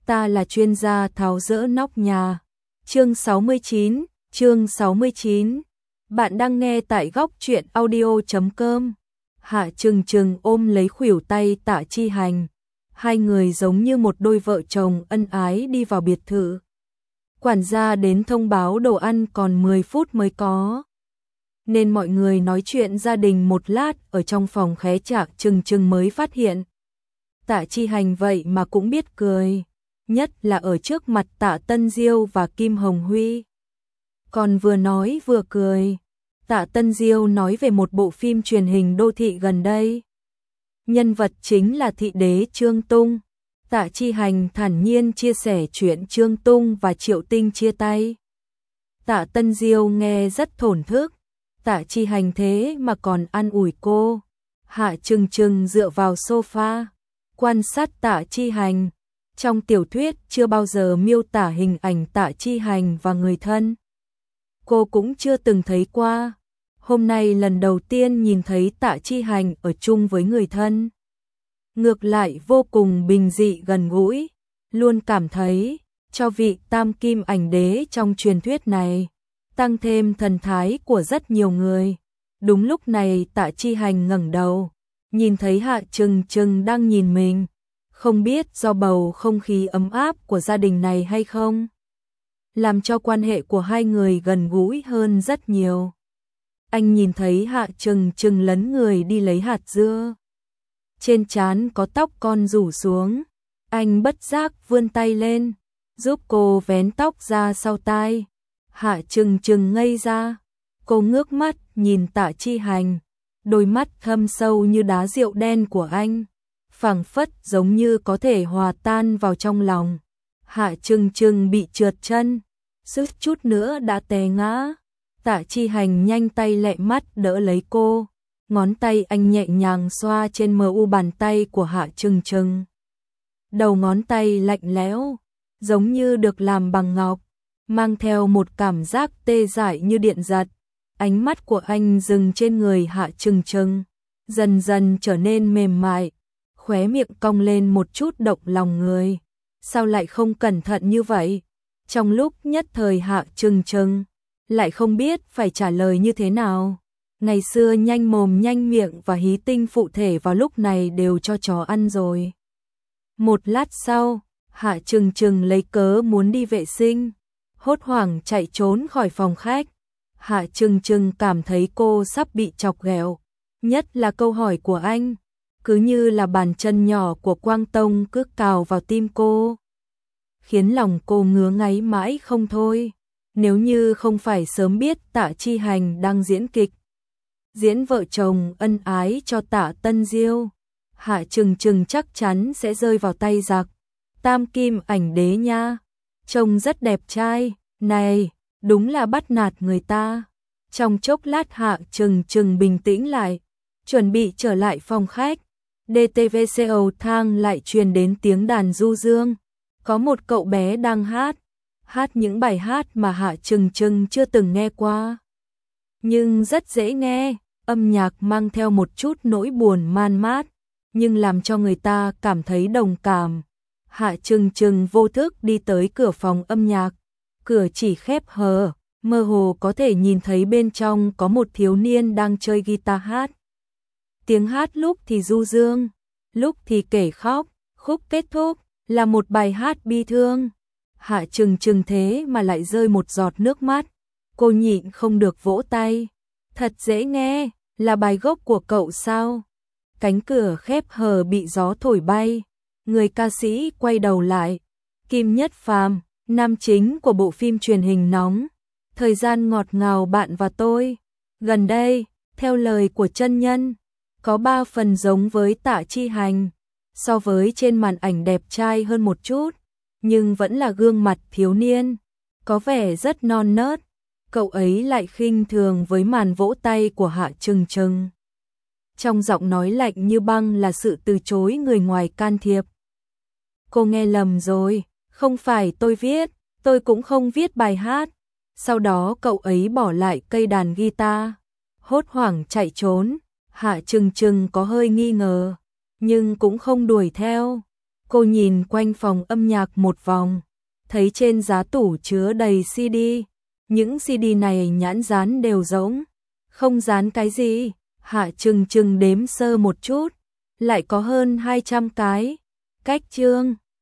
ta là chuyên gia tháo dỡ nóc nhà. Chương 69. Bạn đang nghe tại góc truyện audio.com. Hạ Trừng Trừng ôm lấy khuỷu tay Tạ Chi Hành. Hai người giống như một đôi vợ chồng ân ái đi vào biệt thự. Quản gia đến thông báo đồ ăn còn 10 phút mới có. Nên mọi người nói chuyện gia đình một lát ở trong phòng khé Hạ Trừng Trừng mới phát hiện. Tạ Chi Hành vậy mà cũng biết cười. Nhất là ở trước mặt Tạ Tân Diêu và Kim Hồng Huy. Còn vừa nói vừa cười. Tạ Tân Diêu nói về một bộ phim truyền hình đô thị gần đây. Nhân vật chính là thị đế Trương Tung. Tạ Chi Hành thản nhiên chia sẻ chuyện Trương Tung và Triệu Tinh chia tay. Tạ Tân Diêu nghe rất thổn thức. Tạ Chi Hành thế mà còn an ủi cô. Hạ Trừng Trừng dựa vào sofa, quan sát Tạ Chi Hành. Trong tiểu thuyết chưa bao giờ miêu tả hình ảnh Tạ Chi Hành và người thân. Cô cũng chưa từng thấy qua. Hôm nay lần đầu tiên nhìn thấy Tạ Chi Hành ở chung với người thân. Ngược lại vô cùng bình dị gần gũi. Luôn cảm thấy cho vị tam kim ảnh đế trong truyền thuyết này tăng thêm thần thái của rất nhiều người. Đúng lúc này Tạ Chi Hành ngẩng đầu, nhìn thấy Hạ Trừng Trừng đang nhìn mình. Không biết do bầu không khí ấm áp của gia đình này hay không, làm cho quan hệ của hai người gần gũi hơn rất nhiều. Anh nhìn thấy Hạ Trừng Trừng lấn người đi lấy hạt dưa. Trên trán có tóc con rủ xuống. Anh bất giác vươn tay lên, giúp cô vén tóc ra sau tai. Hạ Trừng Trừng ngây ra. Cô ngước mắt nhìn Tạ Chi Hành. Đôi mắt thâm sâu như đá rượu đen của anh, phảng phất giống như có thể hòa tan vào trong lòng. Hạ Trừng Trừng bị trượt chân, suýt chút nữa đã té ngã. Tạ Chi Hành nhanh tay lẹ mắt đỡ lấy cô. Ngón tay anh nhẹ nhàng xoa trên mu bàn tay của Hạ Trừng Trừng. Đầu ngón tay lạnh lẽo, giống như được làm bằng ngọc, mang theo một cảm giác tê dại như điện giật. Ánh mắt của anh dừng trên người Hạ Trừng Trừng, dần dần trở nên mềm mại, khóe miệng cong lên một chút động lòng người. Sao lại không cẩn thận như vậy? Trong lúc nhất thời Hạ Trừng Trừng lại không biết phải trả lời như thế nào. Ngày xưa nhanh mồm nhanh miệng và hí tinh phụ thể vào lúc này đều cho chó ăn rồi. Một lát sau, Hạ Trừng Trừng lấy cớ muốn đi vệ sinh, hốt hoảng chạy trốn khỏi phòng khách. Hạ Trừng Trừng cảm thấy cô sắp bị chọc ghẹo, nhất là câu hỏi của anh, cứ như là bàn chân nhỏ của Quang Tông cứ cào vào tim cô, khiến lòng cô ngứa ngáy mãi không thôi. Nếu như không phải sớm biết Tạ Chi Hành đang diễn kịch, diễn vợ chồng ân ái cho Tạ Tân Diêu, Hạ Trừng Trừng chắc chắn sẽ rơi vào tay giặc. Tam kim ảnh đế nha, trông rất đẹp trai, này, đúng là bắt nạt người ta. Trong chốc lát Hạ Trừng Trừng bình tĩnh lại, chuẩn bị trở lại phòng khách. DTVCO thang lại truyền đến tiếng đàn du dương. Có một cậu bé đang hát những bài hát mà Hạ Trừng Trừng chưa từng nghe qua. Nhưng rất dễ nghe, âm nhạc mang theo một chút nỗi buồn man mát, nhưng làm cho người ta cảm thấy đồng cảm. Hạ Trừng Trừng vô thức đi tới cửa phòng âm nhạc. Cửa chỉ khép hờ, mơ hồ có thể nhìn thấy bên trong có một thiếu niên đang chơi guitar hát. Tiếng hát lúc thì du dương, lúc thì kể khóc, khúc kết thúc là một bài hát bi thương. Hạ Trừng Trừng thế mà lại rơi một giọt nước mắt. Cô nhịn không được vỗ tay. Thật dễ nghe, là bài gốc của cậu sao? Cánh cửa khép hờ bị gió thổi bay. Người ca sĩ quay đầu lại. Kim Nhất Phàm, nam chính của bộ phim truyền hình nóng Thời gian ngọt ngào bạn và tôi. Gần đây, theo lời của chân nhân, có 3 phần giống với Tạ Chi Hành. So với trên màn ảnh đẹp trai hơn một chút, nhưng vẫn là gương mặt thiếu niên, có vẻ rất non nớt. Cậu ấy lại khinh thường với màn vỗ tay của Hạ Trừng Trừng. Trong giọng nói lạnh như băng là sự từ chối người ngoài can thiệp. Cô nghe lầm rồi, không phải tôi viết, tôi cũng không viết bài hát. Sau đó cậu ấy bỏ lại cây đàn guitar, hốt hoảng chạy trốn. Hạ Trừng Trừng có hơi nghi ngờ, nhưng cũng không đuổi theo. Cô nhìn quanh phòng âm nhạc một vòng, thấy trên giá tủ chứa đầy CD. Những CD này nhãn dán đều rỗng, không dán cái gì. Hạ Trừng Trừng đếm sơ một chút, lại có hơn 200 cái. Cách chương